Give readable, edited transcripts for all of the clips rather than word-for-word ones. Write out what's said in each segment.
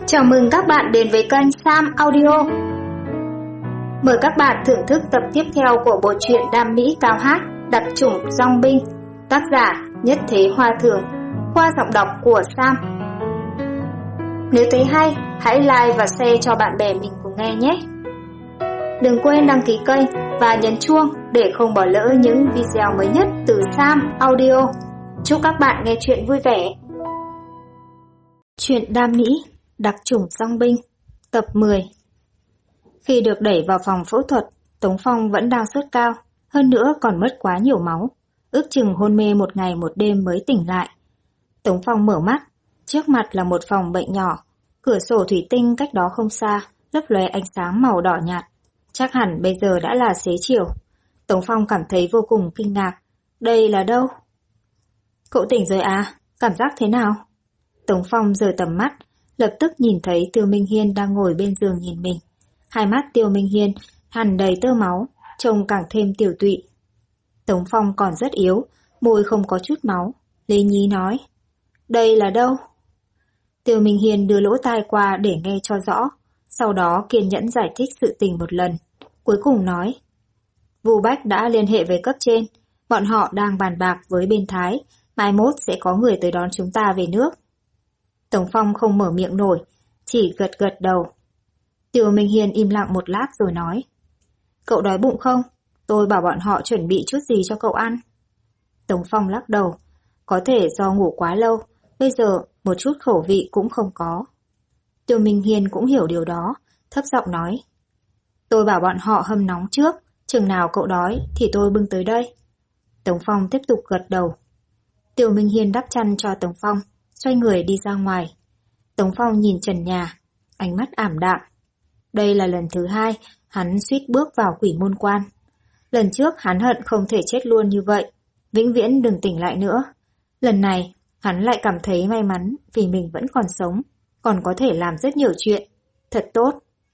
Chào mừng các bạn đến với kênh Sam Audio. Mời các bạn thưởng thức tập tiếp theo của bộ truyện Đam Mỹ Cao Hát, Đặc chủng Dong Binh, tác giả Nhất Thế Hoa Thường, qua giọng đọc của Sam. Nếu thấy hay, hãy like và share cho bạn bè mình cùng nghe nhé. Đừng quên đăng ký kênh và nhấn chuông để không bỏ lỡ những video mới nhất từ Sam Audio. Chúc các bạn nghe chuyện vui vẻ. Chuyện Đam Mỹ, Đặc chủng Dong Binh, tập 10. Khi được đẩy vào phòng phẫu thuật, Tống Phong vẫn đang sốt cao, hơn nữa còn mất quá nhiều máu, ước chừng hôn mê một ngày một đêm mới tỉnh lại. Tống Phong mở mắt, trước mặt là một phòng bệnh nhỏ, cửa sổ thủy tinh cách đó không xa, lấp lóe ánh sáng màu đỏ nhạt. Chắc hẳn bây giờ đã là xế chiều. Tống Phong cảm thấy vô cùng kinh ngạc. Đây là đâu? Cậu tỉnh rồi à? Cảm giác thế nào? Tống Phong rời tầm mắt, lập tức nhìn thấy Tiêu Minh Hiên đang ngồi bên giường nhìn mình. Hai mắt Tiêu Minh Hiên hằn đầy tơ máu, trông càng thêm tiểu tụy. Tống Phong còn rất yếu, môi không có chút máu. Lý nhí nói, đây là đâu? Tiêu Minh Hiên đưa lỗ tai qua để nghe cho rõ, sau đó kiên nhẫn giải thích sự tình một lần. Cuối cùng nói, Vu Bách đã liên hệ với cấp trên, bọn họ đang bàn bạc với bên Thái, mai mốt sẽ có người tới đón chúng ta về nước. Tống Phong không mở miệng nổi, chỉ gật gật đầu. Tiêu Minh Hiên im lặng một lát rồi nói, cậu đói bụng không? Tôi bảo bọn họ chuẩn bị chút gì cho cậu ăn. Tống Phong lắc đầu, có thể do ngủ quá lâu, bây giờ một chút khẩu vị cũng không có. Tiêu Minh Hiên cũng hiểu điều đó, thấp giọng nói, tôi bảo bọn họ hâm nóng trước, chừng nào cậu đói thì tôi bưng tới đây. Tống Phong tiếp tục gật đầu. Tiêu Minh Hiên đắp chăn cho Tống Phong, xoay người đi ra ngoài. Tống Phong nhìn trần nhà, ánh mắt ảm đạm. Đây là lần thứ hai hắn suýt bước vào quỷ môn quan. Lần trước hắn hận không thể chết luôn như vậy, vĩnh viễn đừng tỉnh lại nữa. Lần này hắn lại cảm thấy may mắn vì mình vẫn còn sống, còn có thể làm rất nhiều chuyện. Thật tốt.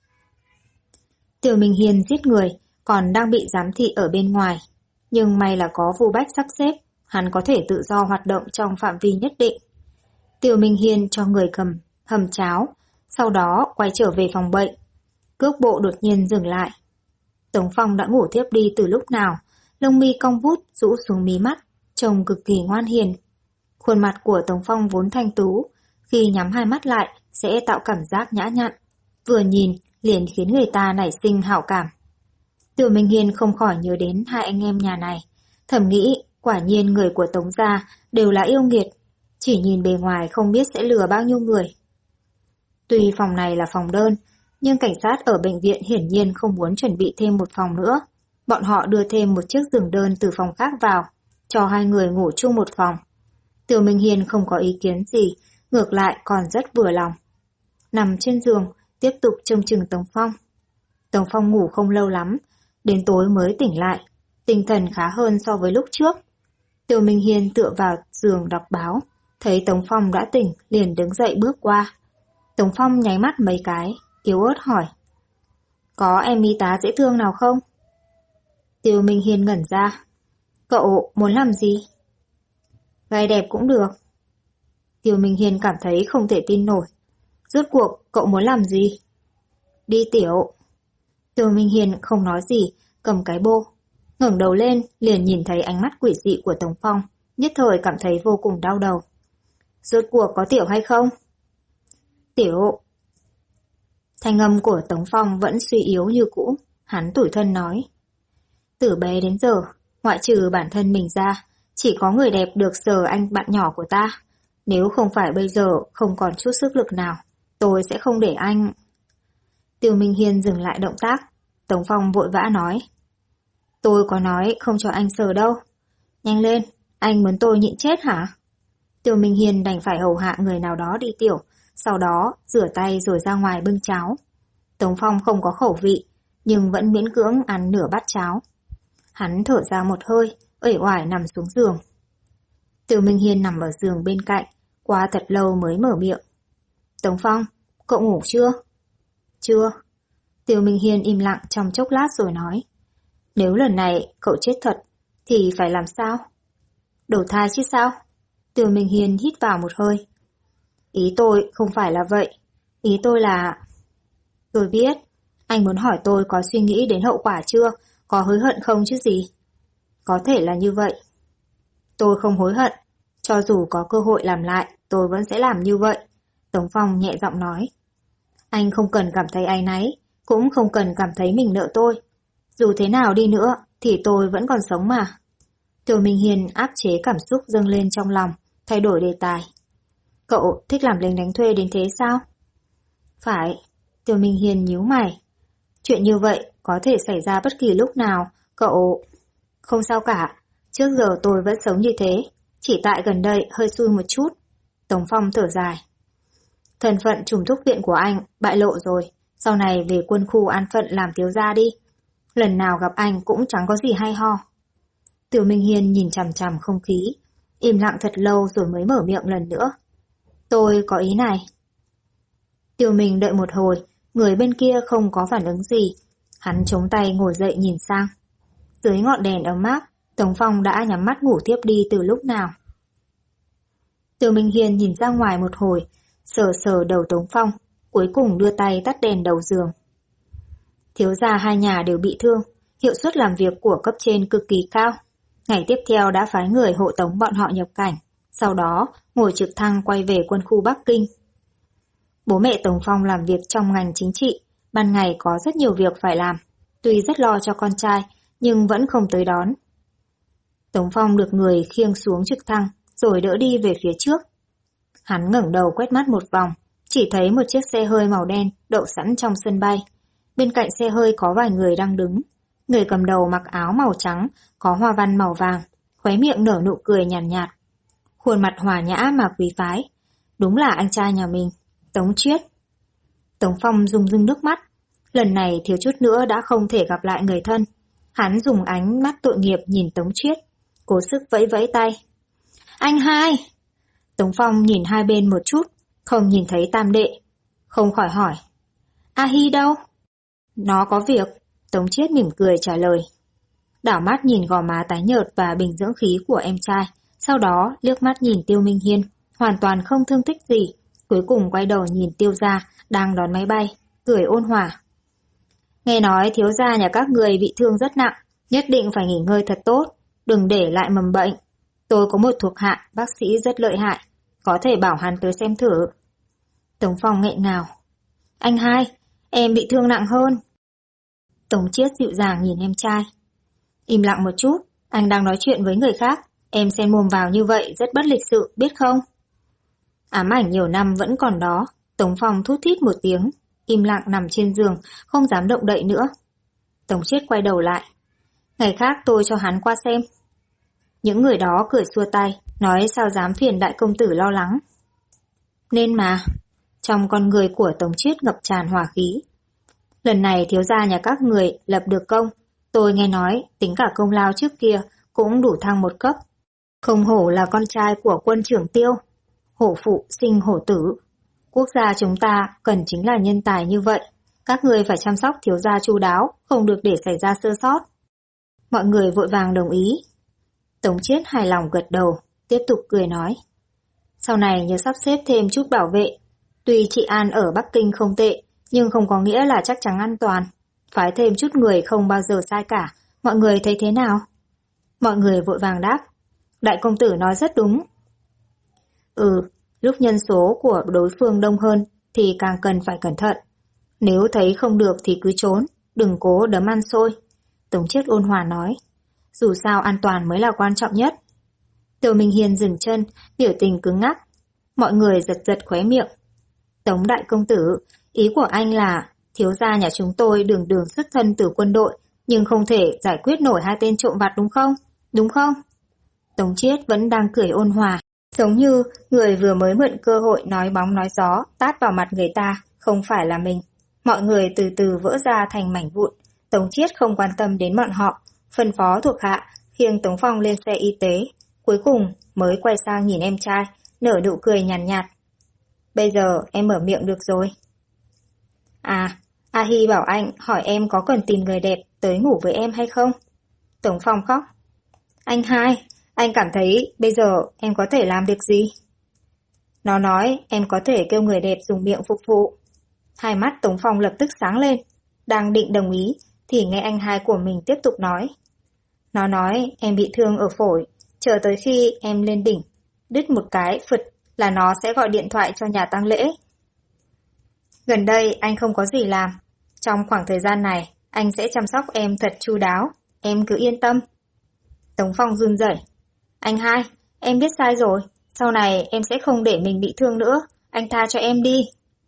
Tiêu Minh Hiên giết người, còn đang bị giám thị ở bên ngoài. Nhưng may là có Vu Bách sắp xếp, hắn có thể tự do hoạt động trong phạm vi nhất định. Tiêu Minh Hiên cho người cầm hầm cháo, sau đó quay trở về phòng bệnh. Cước bộ đột nhiên dừng lại. Tống Phong đã ngủ thiếp đi từ lúc nào, lông mi cong vút rũ xuống mí mắt, trông cực kỳ ngoan hiền. Khuôn mặt của Tống Phong vốn thanh tú, khi nhắm hai mắt lại sẽ tạo cảm giác nhã nhặn, vừa nhìn liền khiến người ta nảy sinh hảo cảm. Tiêu Minh Hiên không khỏi nhớ đến hai anh em nhà này, thầm nghĩ quả nhiên người của Tống gia đều là yêu nghiệt, chỉ nhìn bề ngoài không biết sẽ lừa bao nhiêu người. Tuy phòng này là phòng đơn, nhưng cảnh sát ở bệnh viện hiển nhiên không muốn chuẩn bị thêm một phòng nữa. Bọn họ đưa thêm một chiếc giường đơn từ phòng khác vào, cho hai người ngủ chung một phòng. Tiêu Minh Hiên không có ý kiến gì, ngược lại còn rất vừa lòng. Nằm trên giường, tiếp tục trông chừng Tống Phong. Tống Phong ngủ không lâu lắm, đến tối mới tỉnh lại, tinh thần khá hơn so với lúc trước. Tiêu Minh Hiên tựa vào giường đọc báo, thấy Tống Phong đã tỉnh liền đứng dậy bước qua. Tống Phong nháy mắt mấy cái, yếu ớt hỏi, có em y tá dễ thương nào không? Tiêu Minh Hiên ngẩn ra, cậu muốn làm gì? Gái đẹp cũng được. Tiêu Minh Hiên cảm thấy không thể tin nổi, rốt cuộc cậu muốn làm gì? Đi tiểu. Tiêu Minh Hiên không nói gì, cầm cái bô, ngẩng đầu lên liền nhìn thấy ánh mắt quỷ dị của Tống Phong, nhất thời cảm thấy vô cùng đau đầu. Rốt cuộc có tiểu hay không? Tiểu. Thanh âm của Tống Phong vẫn suy yếu như cũ, hắn tủi thân nói. Từ bé đến giờ, ngoại trừ bản thân mình ra, chỉ có người đẹp được sờ anh bạn nhỏ của ta. Nếu không phải bây giờ không còn chút sức lực nào, tôi sẽ không để anh... Tiêu Minh Hiên dừng lại động tác, Tống Phong vội vã nói. Tôi có nói không cho anh sờ đâu. Nhanh lên, anh muốn tôi nhịn chết hả? Tiêu Minh Hiên đành phải hầu hạ người nào đó đi tiểu, sau đó rửa tay rồi ra ngoài bưng cháo. Tống Phong không có khẩu vị, nhưng vẫn miễn cưỡng ăn nửa bát cháo. Hắn thở ra một hơi, uể oải nằm xuống giường. Tiêu Minh Hiên nằm ở giường bên cạnh, qua thật lâu mới mở miệng. Tống Phong, cậu ngủ chưa? Chưa. Tiêu Minh Hiên im lặng trong chốc lát rồi nói. Nếu lần này cậu chết thật, thì phải làm sao? Đầu thai chứ sao? Tiêu Minh Hiên hít vào một hơi. Ý tôi không phải là vậy. Ý tôi là... Tôi biết, anh muốn hỏi tôi có suy nghĩ đến hậu quả chưa, có hối hận không chứ gì. Có thể là như vậy. Tôi không hối hận, cho dù có cơ hội làm lại, tôi vẫn sẽ làm như vậy. Tống Phong nhẹ giọng nói. Anh không cần cảm thấy áy náy, cũng không cần cảm thấy mình nợ tôi. Dù thế nào đi nữa, thì tôi vẫn còn sống mà. Tiêu Minh Hiên áp chế cảm xúc dâng lên trong lòng, thay đổi đề tài. Cậu thích làm lính đánh thuê đến thế sao? Phải, Tiêu Minh Hiên nhíu mày. Chuyện như vậy có thể xảy ra bất kỳ lúc nào, cậu... Không sao cả, trước giờ tôi vẫn sống như thế, chỉ tại gần đây hơi xui một chút. Tống Phong thở dài. Thân phận trùm thúc viện của anh bại lộ rồi, sau này về quân khu an phận làm thiếu gia đi. Lần nào gặp anh cũng chẳng có gì hay ho. Tiêu Minh Hiên nhìn chằm chằm không khí, im lặng thật lâu rồi mới mở miệng lần nữa. Tôi có ý này. Tiêu Minh đợi một hồi, người bên kia không có phản ứng gì. Hắn chống tay ngồi dậy nhìn sang. Dưới ngọn đèn ấm áp, Tống Phong đã nhắm mắt ngủ tiếp đi từ lúc nào. Tiêu Minh Hiên nhìn ra ngoài một hồi, sờ sờ đầu Tống Phong, cuối cùng đưa tay tắt đèn đầu giường. Thiếu gia hai nhà đều bị thương, hiệu suất làm việc của cấp trên cực kỳ cao. Ngày tiếp theo đã phái người hộ tống bọn họ nhập cảnh, sau đó ngồi trực thăng quay về quân khu Bắc Kinh. Bố mẹ Tống Phong làm việc trong ngành chính trị, ban ngày có rất nhiều việc phải làm, tuy rất lo cho con trai nhưng vẫn không tới đón. Tống Phong được người khiêng xuống trực thăng rồi đỡ đi về phía trước. Hắn ngẩng đầu quét mắt một vòng, chỉ thấy một chiếc xe hơi màu đen đậu sẵn trong sân bay. Bên cạnh xe hơi có vài người đang đứng. Người cầm đầu mặc áo màu trắng, có hoa văn màu vàng, khóe miệng nở nụ cười nhàn nhạt. Khuôn mặt hòa nhã mà quý phái. Đúng là anh trai nhà mình, Tống Chiết. Tống Phong rưng rưng nước mắt. Lần này thiếu chút nữa đã không thể gặp lại người thân. Hắn dùng ánh mắt tội nghiệp nhìn Tống Chiết, cố sức vẫy vẫy tay. Anh hai! Tống Phong nhìn hai bên một chút, không nhìn thấy tam đệ. Không khỏi hỏi. A Hi đâu? Nó có việc, Tống Chiết mỉm cười trả lời. Đảo mắt nhìn gò má tái nhợt và bình dưỡng khí của em trai, sau đó liếc mắt nhìn Tiêu Minh Hiên, hoàn toàn không thương tích gì, cuối cùng quay đầu nhìn Tiêu gia đang đón máy bay, cười ôn hòa. Nghe nói thiếu gia nhà các người bị thương rất nặng, nhất định phải nghỉ ngơi thật tốt, đừng để lại mầm bệnh. Tôi có một thuộc hạ, bác sĩ rất lợi hại, có thể bảo hắn tới xem thử. Tống Phong nghẹn ngào. Anh hai, em bị thương nặng hơn. Tống Chiết dịu dàng nhìn em trai. Im lặng một chút, anh đang nói chuyện với người khác, em xen mồm vào như vậy rất bất lịch sự, biết không? Ám ảnh nhiều năm vẫn còn đó, Tống Phong thút thít một tiếng, im lặng nằm trên giường, không dám động đậy nữa. Tống Chiết quay đầu lại. Ngày khác tôi cho hắn qua xem. Những người đó cười xua tay, nói sao dám phiền đại công tử lo lắng. Nên mà, trong con người của Tống Chiết ngập tràn hỏa khí. Lần này thiếu gia nhà các người lập được công, tôi nghe nói tính cả công lao trước kia cũng đủ thăng một cấp. Không hổ là con trai của quân trưởng Tiêu, hổ phụ sinh hổ tử. Quốc gia chúng ta cần chính là nhân tài như vậy. Các người phải chăm sóc thiếu gia chu đáo, không được để xảy ra sơ sót. Mọi người vội vàng đồng ý. Tống Chiết hài lòng gật đầu, tiếp tục cười nói. Sau này nhớ sắp xếp thêm chút bảo vệ. Tuy trị an ở Bắc Kinh không tệ, nhưng không có nghĩa là chắc chắn an toàn. Phái thêm chút người không bao giờ sai cả. Mọi người thấy thế nào? Mọi người vội vàng đáp. Đại công tử nói rất đúng. Lúc nhân số của đối phương đông hơn thì càng cần phải cẩn thận. Nếu thấy không được thì cứ trốn, đừng cố đấm ăn xôi. Tống Chiết ôn hòa nói. Dù sao an toàn mới là quan trọng nhất. Tiêu Minh Hiên dừng chân, biểu tình cứng ngắc. Mọi người giật giật khóe miệng. Tống đại công tử, ý của anh là thiếu gia nhà chúng tôi đường đường xuất thân từ quân đội, nhưng không thể giải quyết nổi hai tên trộm vặt đúng không? Đúng không? Tống Chiết vẫn đang cười ôn hòa, giống như người vừa mới mượn cơ hội nói bóng nói gió tát vào mặt người ta, không phải là mình. Mọi người từ từ vỡ ra thành mảnh vụn. Tống Chiết không quan tâm đến bọn họ, phân phó thuộc hạ khiêng Tống Phong lên xe y tế, cuối cùng mới quay sang nhìn em trai, nở nụ cười nhàn nhạt. Bây giờ em mở miệng được rồi. À, A Hi bảo anh hỏi em có cần tìm người đẹp tới ngủ với em hay không? Tống Phong khóc. Anh hai, anh cảm thấy bây giờ em có thể làm được gì? Nó nói em có thể kêu người đẹp dùng miệng phục vụ. Hai mắt Tống Phong lập tức sáng lên. Đang định đồng ý, thì nghe anh hai của mình tiếp tục nói. Nó nói em bị thương ở phổi, chờ tới khi em lên đỉnh, đứt một cái phật là nó sẽ gọi điện thoại cho nhà tang lễ. Gần đây anh không có gì làm. Trong khoảng thời gian này, anh sẽ chăm sóc em thật chu đáo, em cứ yên tâm. Tống Phong run rẩy. Anh hai, em biết sai rồi, sau này em sẽ không để mình bị thương nữa, anh tha cho em đi.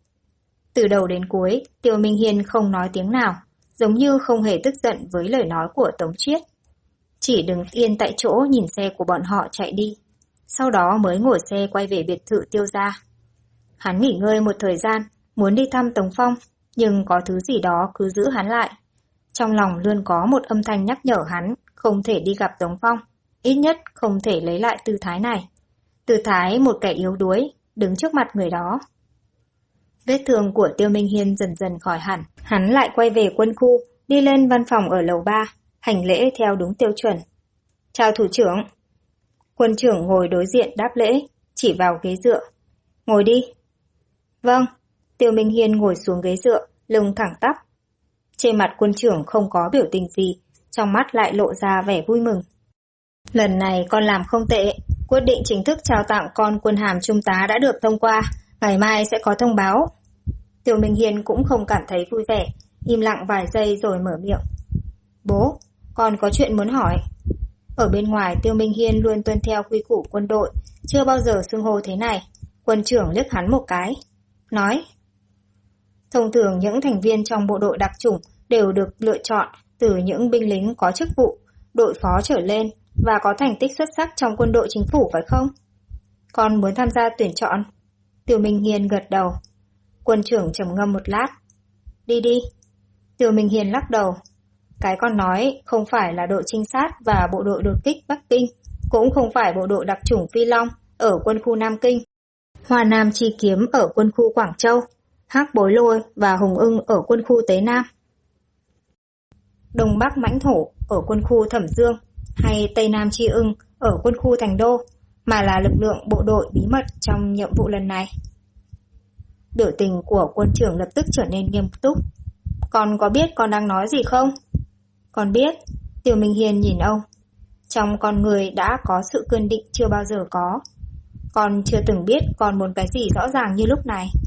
Từ đầu đến cuối, Tiêu Minh Hiên không nói tiếng nào, giống như không hề tức giận với lời nói của Tống Chiết. Chỉ đứng yên tại chỗ nhìn xe của bọn họ chạy đi, sau đó mới ngồi xe quay về biệt thự Tiêu gia. Hắn nghỉ ngơi một thời gian, muốn đi thăm Tống Phong, nhưng có thứ gì đó cứ giữ hắn lại. Trong lòng luôn có một âm thanh nhắc nhở hắn không thể đi gặp Tống Phong, ít nhất không thể lấy lại tư thái này. Tư thái một kẻ yếu đuối, đứng trước mặt người đó. Vết thương của Tiêu Minh Hiên dần dần khỏi hẳn, hắn lại quay về quân khu, đi lên văn phòng ở lầu 3, hành lễ theo đúng tiêu chuẩn. Chào thủ trưởng. Quân trưởng ngồi đối diện đáp lễ, chỉ vào ghế dựa. Ngồi đi. Vâng. Tiêu Minh Hiên ngồi xuống ghế dựa, lưng thẳng tắp. Trên mặt quân trưởng không có biểu tình gì, trong mắt lại lộ ra vẻ vui mừng. Lần này con làm không tệ, quyết định chính thức trao tặng con quân hàm trung tá đã được thông qua, ngày mai sẽ có thông báo. Tiêu Minh Hiên cũng không cảm thấy vui vẻ, im lặng vài giây rồi mở miệng. Bố, con có chuyện muốn hỏi. Ở bên ngoài Tiêu Minh Hiên luôn tuân theo quy củ quân đội, chưa bao giờ xưng hô thế này. Quân trưởng liếc hắn một cái, nói. Thông thường những thành viên trong bộ đội đặc chủng đều được lựa chọn từ những binh lính có chức vụ, đội phó trở lên và có thành tích xuất sắc trong quân đội chính phủ phải không? Con muốn tham gia tuyển chọn? Tiêu Minh Hiên gật đầu. Quân trưởng trầm ngâm một lát. Đi đi. Tiêu Minh Hiên lắc đầu. Cái con nói không phải là đội trinh sát và bộ đội đột kích Bắc Kinh, cũng không phải bộ đội đặc chủng Phi Long ở quân khu Nam Kinh, Hoa Nam Chi Kiếm ở quân khu Quảng Châu, Hắc Bối Lôi và Hùng Ưng ở quân khu Tế Nam, Đông Bắc Mãnh Thổ ở quân khu Thẩm Dương hay Tây Nam Chi Ưng ở quân khu Thành Đô, mà là lực lượng bộ đội bí mật trong nhiệm vụ lần này. Biểu tình của quân trưởng lập tức trở nên nghiêm túc. Con có biết con đang nói gì không? Con biết. Tiêu Minh Hiên nhìn ông. Trong con người đã có sự kiên định chưa bao giờ có. Con chưa từng biết con muốn cái gì rõ ràng như lúc này.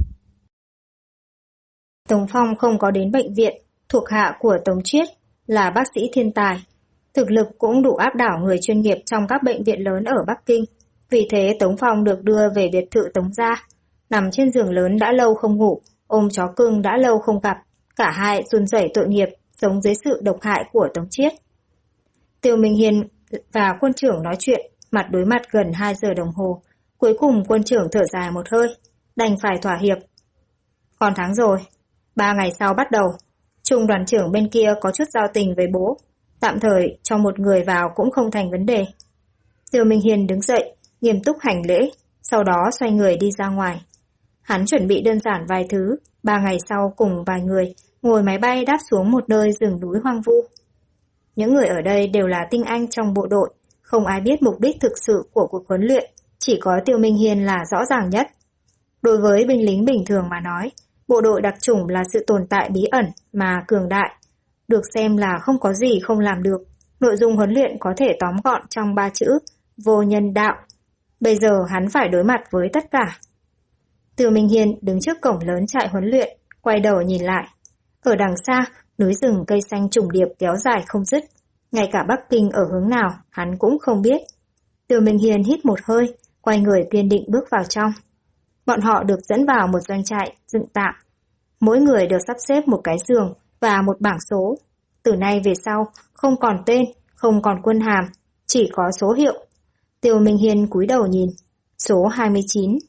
Tống Phong không có đến bệnh viện, thuộc hạ của Tống Chiết, là bác sĩ thiên tài. Thực lực cũng đủ áp đảo người chuyên nghiệp trong các bệnh viện lớn ở Bắc Kinh. Vì thế Tống Phong được đưa về biệt thự Tống gia. Nằm trên giường lớn đã lâu không ngủ, ôm chó cưng đã lâu không gặp. Cả hai run rẩy tội nghiệp, sống dưới sự độc hại của Tống Chiết. Tiêu Minh Hiên và quân trưởng nói chuyện, mặt đối mặt gần 2 giờ đồng hồ. Cuối cùng quân trưởng thở dài một hơi, đành phải thỏa hiệp. Còn tháng rồi, 3 ngày sau bắt đầu. Trung đoàn trưởng bên kia có chút giao tình với bố, tạm thời cho một người vào cũng không thành vấn đề. Tiêu Minh Hiên đứng dậy, nghiêm túc hành lễ, sau đó xoay người đi ra ngoài. Hắn chuẩn bị đơn giản vài thứ, 3 ngày sau cùng vài người ngồi máy bay đáp xuống một nơi rừng núi hoang vu. Những người ở đây đều là tinh anh trong bộ đội, không ai biết mục đích thực sự của cuộc huấn luyện, chỉ có Tiêu Minh Hiên là rõ ràng nhất. Đối với binh lính bình thường mà nói, bộ đội đặc chủng là sự tồn tại bí ẩn mà cường đại, được xem là không có gì không làm được. Nội dung huấn luyện có thể tóm gọn trong 3 chữ: vô nhân đạo. Bây giờ hắn phải đối mặt với tất cả. Tiêu Minh Hiên đứng trước cổng lớn trại huấn luyện, quay đầu nhìn lại. Ở đằng xa, núi rừng cây xanh trùng điệp kéo dài không dứt. Ngay cả Bắc Kinh ở hướng nào, hắn cũng không biết. Tiêu Minh Hiên hít một hơi, quay người kiên định bước vào trong. Bọn họ được dẫn vào một doanh trại dựng tạm. Mỗi người được sắp xếp một cái giường và một bảng số. Từ nay về sau, không còn tên, không còn quân hàm, chỉ có số hiệu. Tiêu Minh Hiên cúi đầu nhìn. Số 29.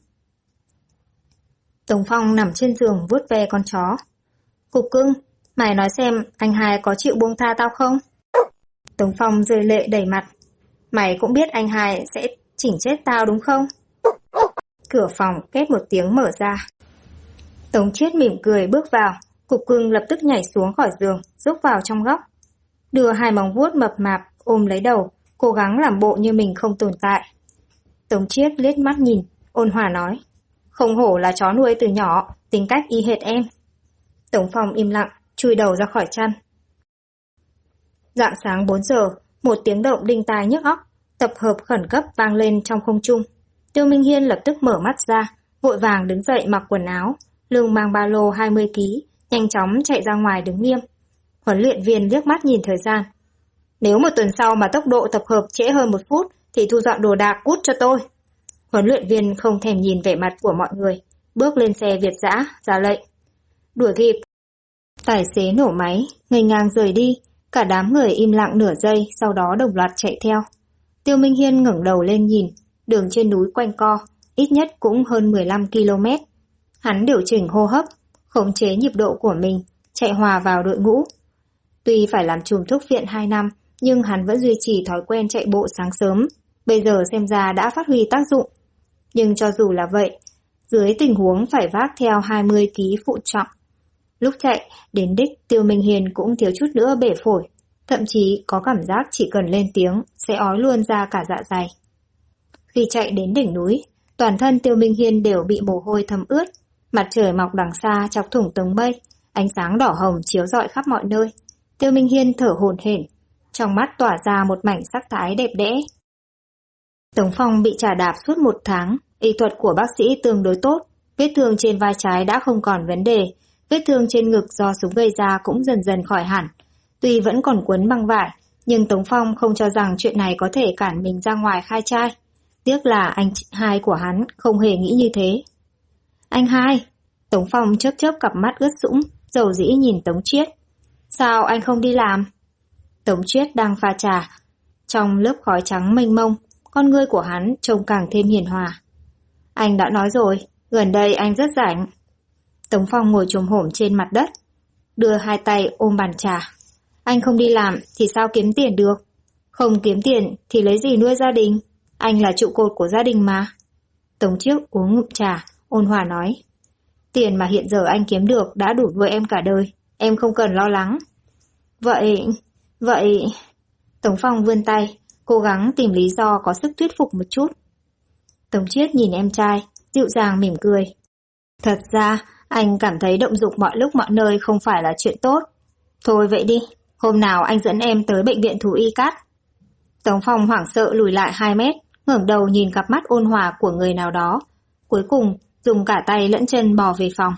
Tống Phong nằm trên giường vuốt ve con chó. Cục cưng, mày nói xem anh hai có chịu buông tha tao không? Tống Phong rơi lệ đầy mặt. Mày cũng biết anh hai sẽ chỉnh chết tao đúng không? Cửa phòng két một tiếng mở ra. Tống Chiết mỉm cười bước vào. Cục cưng lập tức nhảy xuống khỏi giường, rúc vào trong góc. Đưa hai móng vuốt mập mạp ôm lấy đầu, cố gắng làm bộ như mình không tồn tại. Tống Chiết liếc mắt nhìn, ôn hòa nói. Không hổ là chó nuôi từ nhỏ, tính cách y hệt em. Tống Phong im lặng, chui đầu ra khỏi chăn. Rạng sáng 4 giờ, một tiếng động đinh tai nhức óc, tập hợp khẩn cấp vang lên trong không trung. Tiêu Minh Hiên lập tức mở mắt ra, vội vàng đứng dậy mặc quần áo, lưng mang ba lô 20 kg, nhanh chóng chạy ra ngoài đứng nghiêm. Huấn luyện viên liếc mắt nhìn thời gian. Nếu một tuần sau mà tốc độ tập hợp trễ hơn 1 phút thì thu dọn đồ đạc cút cho tôi. Huấn luyện viên không thèm nhìn vẻ mặt của mọi người, bước lên xe Việt dã ra lệnh. Đuổi kịp. Tài xế nổ máy, nghênh ngang rời đi, cả đám người im lặng nửa giây, sau đó đồng loạt chạy theo. Tiêu Minh Hiên ngẩng đầu lên nhìn, đường trên núi quanh co, ít nhất cũng hơn 15 km. Hắn điều chỉnh hô hấp, khống chế nhịp độ của mình, chạy hòa vào đội ngũ. Tuy phải làm trùm thuốc viện 2 năm, nhưng hắn vẫn duy trì thói quen chạy bộ sáng sớm, bây giờ xem ra đã phát huy tác dụng. Nhưng cho dù là vậy, dưới tình huống phải vác theo 20 kg phụ trọng, lúc chạy đến đích Tiêu Minh Hiên cũng thiếu chút nữa bể phổi, thậm chí có cảm giác chỉ cần lên tiếng sẽ ói luôn ra cả dạ dày. Khi chạy đến đỉnh núi, toàn thân Tiêu Minh Hiên đều bị mồ hôi thấm ướt, mặt trời mọc đằng xa chọc thủng tầng mây, ánh sáng đỏ hồng chiếu rọi khắp mọi nơi. Tiêu Minh Hiên thở hổn hển, trong mắt tỏa ra một mảnh sắc thái đẹp đẽ. Tống Phong bị chà đạp suốt 1 tháng, y thuật của bác sĩ tương đối tốt, vết thương trên vai trái đã không còn vấn đề, vết thương trên ngực do súng gây ra cũng dần dần khỏi hẳn. Tuy vẫn còn quấn băng vải, nhưng Tống Phong không cho rằng chuyện này có thể cản mình ra ngoài khai trai. Tiếc là anh hai của hắn không hề nghĩ như thế. Anh hai, Tống Phong chớp chớp cặp mắt ướt sũng, dầu dĩ nhìn Tống Chiết. Sao anh không đi làm? Tống Chiết đang pha trà, trong lớp khói trắng mênh mông, con ngươi của hắn trông càng thêm hiền hòa. Anh đã nói rồi, gần đây anh rất rảnh. Tống Phong ngồi chồm hổm trên mặt đất, đưa hai tay ôm bàn trà. Anh không đi làm thì sao kiếm tiền được? Không kiếm tiền thì lấy gì nuôi gia đình? Anh là trụ cột của gia đình mà. Tống Chiết uống ngụm trà, ôn hòa nói. Tiền mà hiện giờ anh kiếm được đã đủ nuôi em cả đời, em không cần lo lắng. Vậy... Tống Phong vươn tay, cố gắng tìm lý do có sức thuyết phục một chút. Tống Chiết nhìn em trai, dịu dàng mỉm cười. Thật ra, anh cảm thấy động dục mọi lúc mọi nơi không phải là chuyện tốt. Thôi vậy đi, hôm nào anh dẫn em tới bệnh viện thú y cát. Tống Phong hoảng sợ lùi lại 2 mét, ngẩng đầu nhìn cặp mắt ôn hòa của người nào đó. Cuối cùng, dùng cả tay lẫn chân bò về phòng.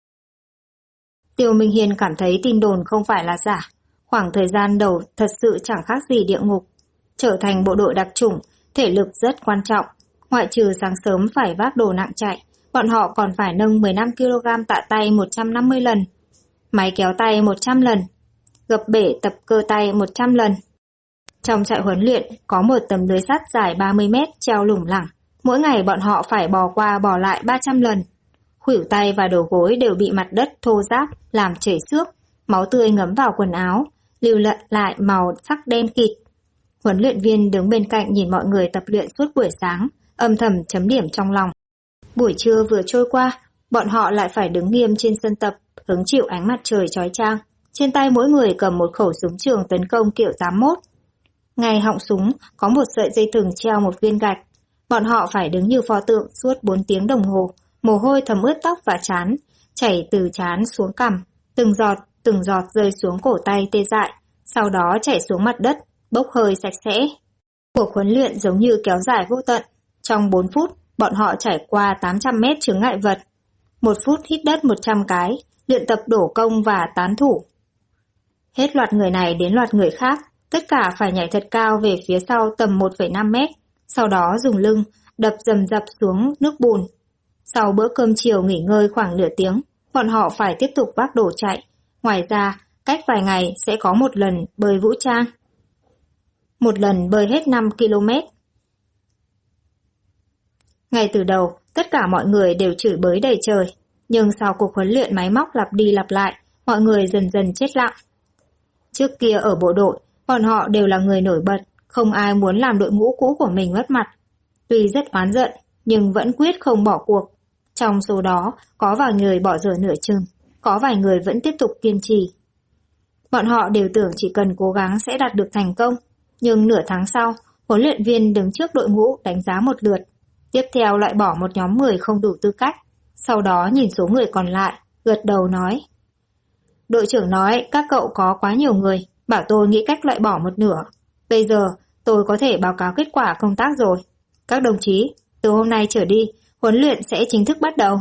Tiêu Minh Hiên cảm thấy tin đồn không phải là giả. Khoảng thời gian đầu thật sự chẳng khác gì địa ngục. Trở thành bộ đội đặc chủng, thể lực rất quan trọng. Ngoại trừ sáng sớm phải vác đồ nặng chạy, bọn họ còn phải nâng 15 kg tạ tay 150 lần, máy kéo tay 100 lần, gập bể tập cơ tay 100 lần. Trong trại huấn luyện có một tấm lưới sắt dài 30 mét treo lủng lẳng. Mỗi ngày bọn họ phải bò qua bò lại 300 lần. Khuỷu tay và đầu gối đều bị mặt đất thô ráp làm chảy xước, máu tươi ngấm vào quần áo, lưu lại màu sắc đen kịt. Huấn luyện viên đứng bên cạnh nhìn mọi người tập luyện suốt buổi sáng, âm thầm chấm điểm trong lòng. Buổi trưa vừa trôi qua, bọn họ lại phải đứng nghiêm trên sân tập, hứng chịu ánh mặt trời chói chang. Trên tay mỗi người cầm một khẩu súng trường tấn công kiểu 81. Ngay họng súng có một sợi dây thừng treo một viên gạch. Bọn họ phải đứng như pho tượng suốt 4 tiếng đồng hồ, mồ hôi thấm ướt tóc và trán, chảy từ trán xuống cằm, từng giọt rơi xuống cổ tay tê dại, sau đó chảy xuống mặt đất, bốc hơi sạch sẽ. Cuộc huấn luyện giống như kéo dài vô tận. Trong 4 phút, bọn họ trải qua 800 mét chướng ngại vật. 1 phút hít đất 100 cái, luyện tập đổ công và tán thủ. Hết loạt người này đến loạt người khác, tất cả phải nhảy thật cao về phía sau tầm 1,5 mét, sau đó dùng lưng đập dầm dập xuống nước bùn. Sau bữa cơm chiều nghỉ ngơi khoảng nửa tiếng, bọn họ phải tiếp tục vác đồ chạy. Ngoài ra, cách vài ngày sẽ có một lần bơi vũ trang. Một lần bơi hết 5 km. Ngay từ đầu, tất cả mọi người đều chửi bới đầy trời. Nhưng sau cuộc huấn luyện máy móc lặp đi lặp lại, mọi người dần dần chết lặng. Trước kia ở bộ đội, bọn họ đều là người nổi bật, không ai muốn làm đội ngũ cũ của mình mất mặt. Tuy rất oán giận, nhưng vẫn quyết không bỏ cuộc. Trong số đó, có vài người bỏ dở nửa chừng, có vài người vẫn tiếp tục kiên trì. Bọn họ đều tưởng chỉ cần cố gắng sẽ đạt được thành công, nhưng nửa tháng sau, huấn luyện viên đứng trước đội ngũ đánh giá một lượt. Tiếp theo loại bỏ một nhóm người không đủ tư cách, sau đó nhìn số người còn lại, gật đầu nói. Đội trưởng nói các cậu có quá nhiều người, bảo tôi nghĩ cách loại bỏ một nửa. Bây giờ tôi có thể báo cáo kết quả công tác rồi. Các đồng chí, từ hôm nay trở đi, huấn luyện sẽ chính thức bắt đầu.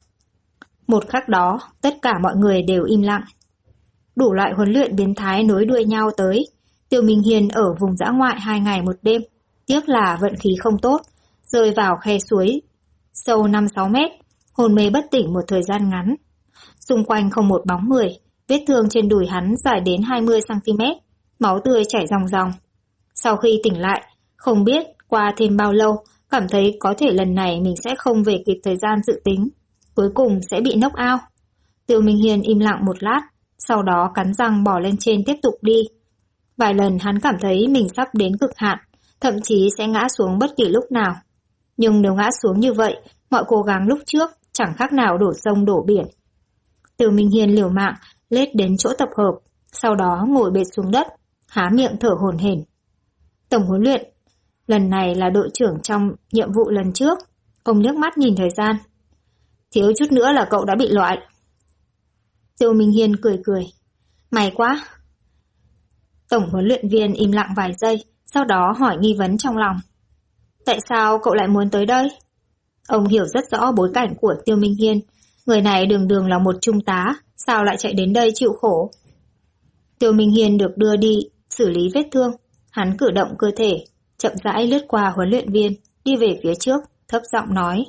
Một khắc đó, tất cả mọi người đều im lặng. Đủ loại huấn luyện biến thái nối đuôi nhau tới. Tiêu Minh Hiên ở vùng dã ngoại 2 ngày 1 đêm, tiếc là vận khí không tốt, rơi vào khe suối sâu 5-6 mét, hôn mê bất tỉnh một thời gian ngắn. Xung quanh không một bóng người, vết thương trên đùi hắn dài đến 20cm, máu tươi chảy ròng ròng. Sau khi tỉnh lại, không biết qua thêm bao lâu, cảm thấy có thể lần này mình sẽ không về kịp thời gian dự tính, cuối cùng sẽ bị knock out. Tiêu Minh Hiên im lặng một lát, sau đó cắn răng bò lên trên tiếp tục đi. Vài lần hắn cảm thấy mình sắp đến cực hạn, thậm chí sẽ ngã xuống bất kỳ lúc nào. Nhưng nếu ngã xuống như vậy, mọi cố gắng lúc trước chẳng khác nào đổ sông đổ biển. Tiêu Minh Hiên liều mạng, lết đến chỗ tập hợp, sau đó ngồi bệt xuống đất, há miệng thở hổn hển. Tổng huấn luyện, lần này là đội trưởng trong nhiệm vụ lần trước. Ông liếc mắt nhìn thời gian. Thiếu chút nữa là cậu đã bị loại. Tiêu Minh Hiên cười cười. May quá. Tổng huấn luyện viên im lặng vài giây, sau đó hỏi nghi vấn trong lòng. Tại sao cậu lại muốn tới đây? Ông hiểu rất rõ bối cảnh của Tiêu Minh Hiên. Người này đường đường là một trung tá, sao lại chạy đến đây chịu khổ? Tiêu Minh Hiên được đưa đi xử lý vết thương. Hắn cử động cơ thể, chậm rãi lướt qua huấn luyện viên, đi về phía trước, thấp giọng nói.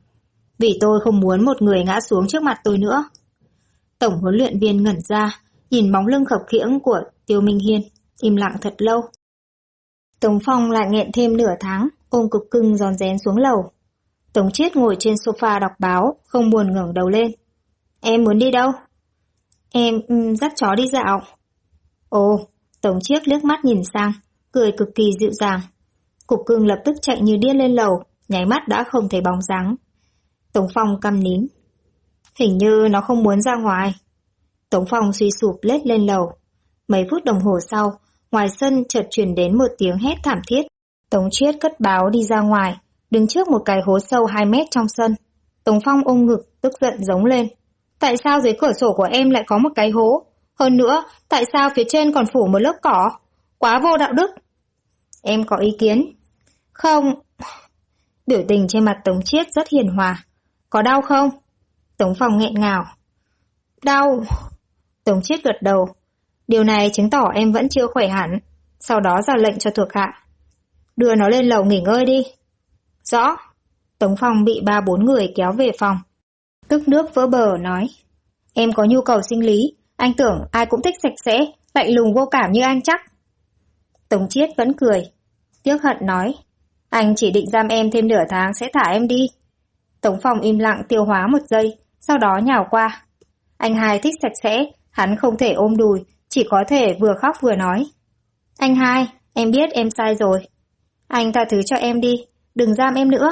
Vì tôi không muốn một người ngã xuống trước mặt tôi nữa. Tổng huấn luyện viên ngẩn ra, nhìn bóng lưng khập khiễng của Tiêu Minh Hiên, im lặng thật lâu. Tống Phong lại nghẹn thêm nửa tháng, ôm cục cưng rón rén xuống lầu. Tống Chiết ngồi trên sofa đọc báo, không buồn ngẩng đầu lên. Em muốn đi đâu? Em dắt chó đi dạo. Ồ, Tống Chiết liếc mắt nhìn sang, cười cực kỳ dịu dàng. Cục cưng lập tức chạy như điên lên lầu, nháy mắt đã không thấy bóng dáng. Tống Phong câm nín. Hình như nó không muốn ra ngoài. Tống Phong suy sụp lết lên lầu. Mấy phút đồng hồ sau, ngoài sân chợt truyền đến một tiếng hét thảm thiết. Tống Chiết cất báo đi ra ngoài, đứng trước một cái hố sâu 2 mét trong sân. Tống Phong ôm ngực, tức giận giống lên. Tại sao dưới cửa sổ của em lại có một cái hố? Hơn nữa, tại sao phía trên còn phủ một lớp cỏ? Quá vô đạo đức. Em có ý kiến? Không. Biểu tình trên mặt Tống Chiết rất hiền hòa. Có đau không? Tống Phong nghẹn ngào. Đau. Tống Chiết gật đầu. Điều này chứng tỏ em vẫn chưa khỏe hẳn. Sau đó ra lệnh cho thuộc hạ. Đưa nó lên lầu nghỉ ngơi đi. Rõ. Tống Phong bị 3-4 người kéo về phòng. Tức nước vỡ bờ nói. Em có nhu cầu sinh lý. Anh tưởng ai cũng thích sạch sẽ, lạnh lùng vô cảm như anh chắc. Tống Chiết vẫn cười. Tiếc hận nói. Anh chỉ định giam em thêm nửa tháng sẽ thả em đi. Tống Phong im lặng tiêu hóa một giây, sau đó nhào qua. Anh hai thích sạch sẽ, hắn không thể ôm đùi, chỉ có thể vừa khóc vừa nói. Anh hai, em biết em sai rồi. Anh tha thứ cho em đi, đừng giam em nữa.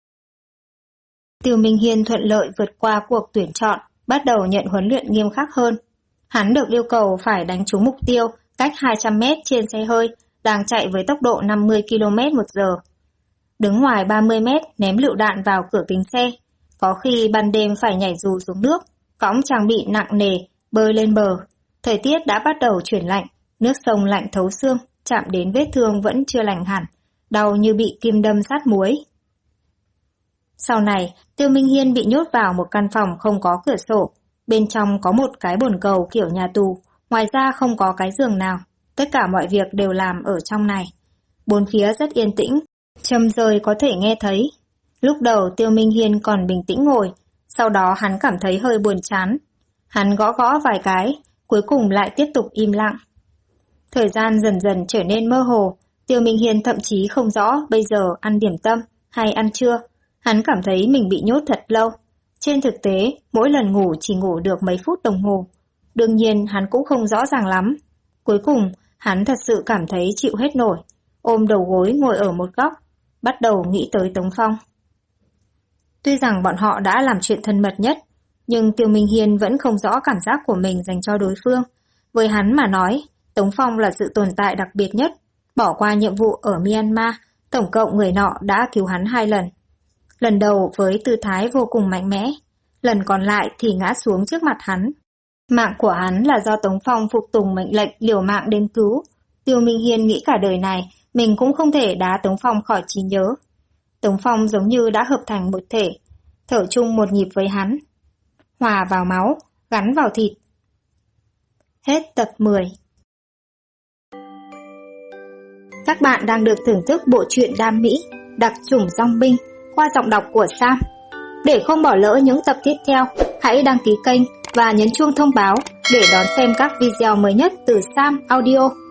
Tiêu Minh Hiên thuận lợi vượt qua cuộc tuyển chọn, bắt đầu nhận huấn luyện nghiêm khắc hơn. Hắn được yêu cầu phải đánh trúng mục tiêu cách 200 mét trên xe hơi, đang chạy với tốc độ 50 km/h. Đứng ngoài 30 mét ném lựu đạn vào cửa kính xe, có khi ban đêm phải nhảy dù xuống nước, cõng trang bị nặng nề, bơi lên bờ. Thời tiết đã bắt đầu chuyển lạnh, nước sông lạnh thấu xương, chạm đến vết thương vẫn chưa lành hẳn, đau như bị kim đâm sát muối. Sau này, Tiêu Minh Hiên bị nhốt vào một căn phòng không có cửa sổ, bên trong có một cái bồn cầu kiểu nhà tù, ngoài ra không có cái giường nào, tất cả mọi việc đều làm ở trong này. Bốn phía rất yên tĩnh, châm rơi có thể nghe thấy. Lúc đầu Tiêu Minh Hiên còn bình tĩnh ngồi, sau đó hắn cảm thấy hơi buồn chán. Hắn gõ gõ vài cái, cuối cùng lại tiếp tục im lặng. Thời gian dần dần trở nên mơ hồ, Tiêu Minh Hiên thậm chí không rõ bây giờ ăn điểm tâm hay ăn trưa. Hắn cảm thấy mình bị nhốt thật lâu. Trên thực tế, mỗi lần ngủ chỉ ngủ được mấy phút đồng hồ. Đương nhiên hắn cũng không rõ ràng lắm. Cuối cùng, hắn thật sự cảm thấy chịu hết nổi. Ôm đầu gối ngồi ở một góc, bắt đầu nghĩ tới Tống Phong. Tuy rằng bọn họ đã làm chuyện thân mật nhất, nhưng Tiêu Minh Hiên vẫn không rõ cảm giác của mình dành cho đối phương. Với hắn mà nói, Tống Phong là sự tồn tại đặc biệt nhất. Bỏ qua nhiệm vụ ở Myanmar, tổng cộng người nọ đã cứu hắn 2 lần. Lần đầu với tư thái vô cùng mạnh mẽ, lần còn lại thì ngã xuống trước mặt hắn. Mạng của hắn là do Tống Phong phục tùng mệnh lệnh liều mạng đến cứu. Tiêu Minh Hiên nghĩ cả đời này mình cũng không thể đá Tống Phong khỏi trí nhớ. Tống Phong giống như đã hợp thành một thể, thở chung một nhịp với hắn. Hòa vào máu, gắn vào thịt. Hết tập 10. Các bạn đang được thưởng thức bộ truyện đam mỹ Đặc chủng dong binh qua giọng đọc của Sam. Để không bỏ lỡ những tập tiếp theo, hãy đăng ký kênh và nhấn chuông thông báo để đón xem các video mới nhất từ Sam Audio.